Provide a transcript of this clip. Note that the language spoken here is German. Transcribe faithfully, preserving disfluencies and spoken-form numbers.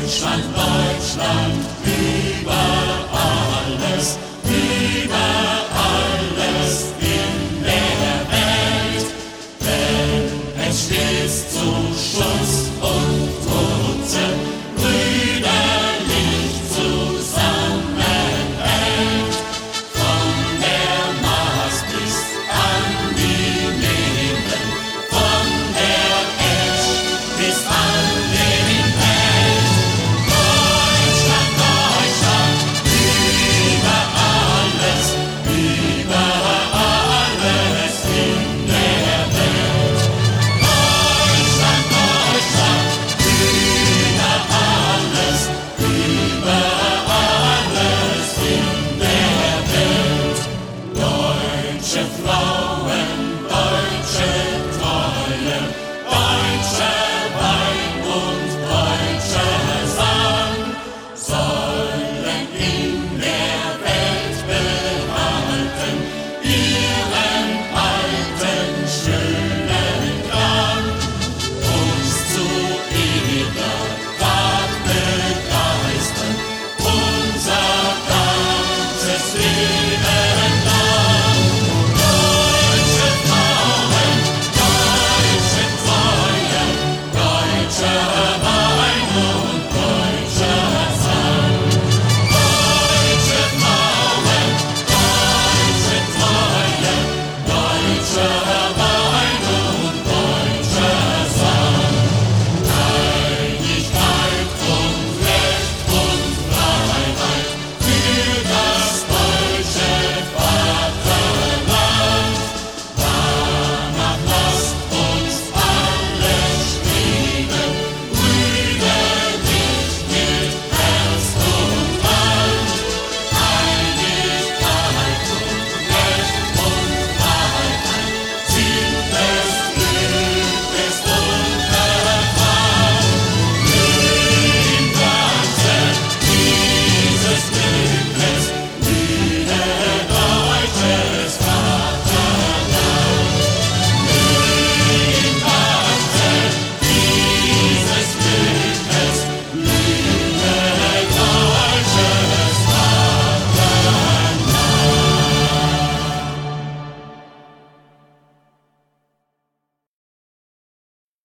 Deutschland, Deutschland, über alles, über alles in der Welt. Denn es steht zu Schutz und Tote, brüderlich zusammenhält. Von der Mars bis an die Nehmen, von der Esch bis an den Welt. Deutschland, Deutschland, über alles, über alles in der Welt. Deutschland, Deutschland, über alles, über alles in der Welt. Deutsche Frauen, deutsche Treue, deutsche